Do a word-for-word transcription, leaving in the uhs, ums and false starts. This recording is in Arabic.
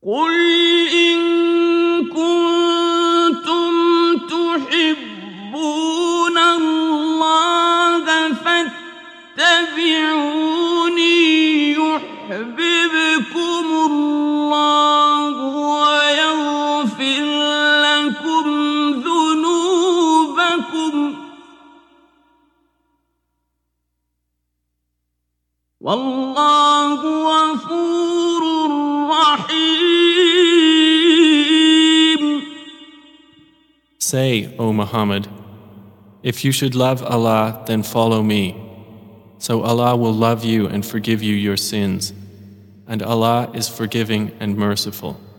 قل إن كنتم تحبون الله فاتبعوني يحببكم الله ويغفر لكم ذنوبكم والله غفور رحيم. Say, O Muhammad, if you should love Allah, then follow me. So Allah will love you and forgive you your sins, and Allah is forgiving and merciful.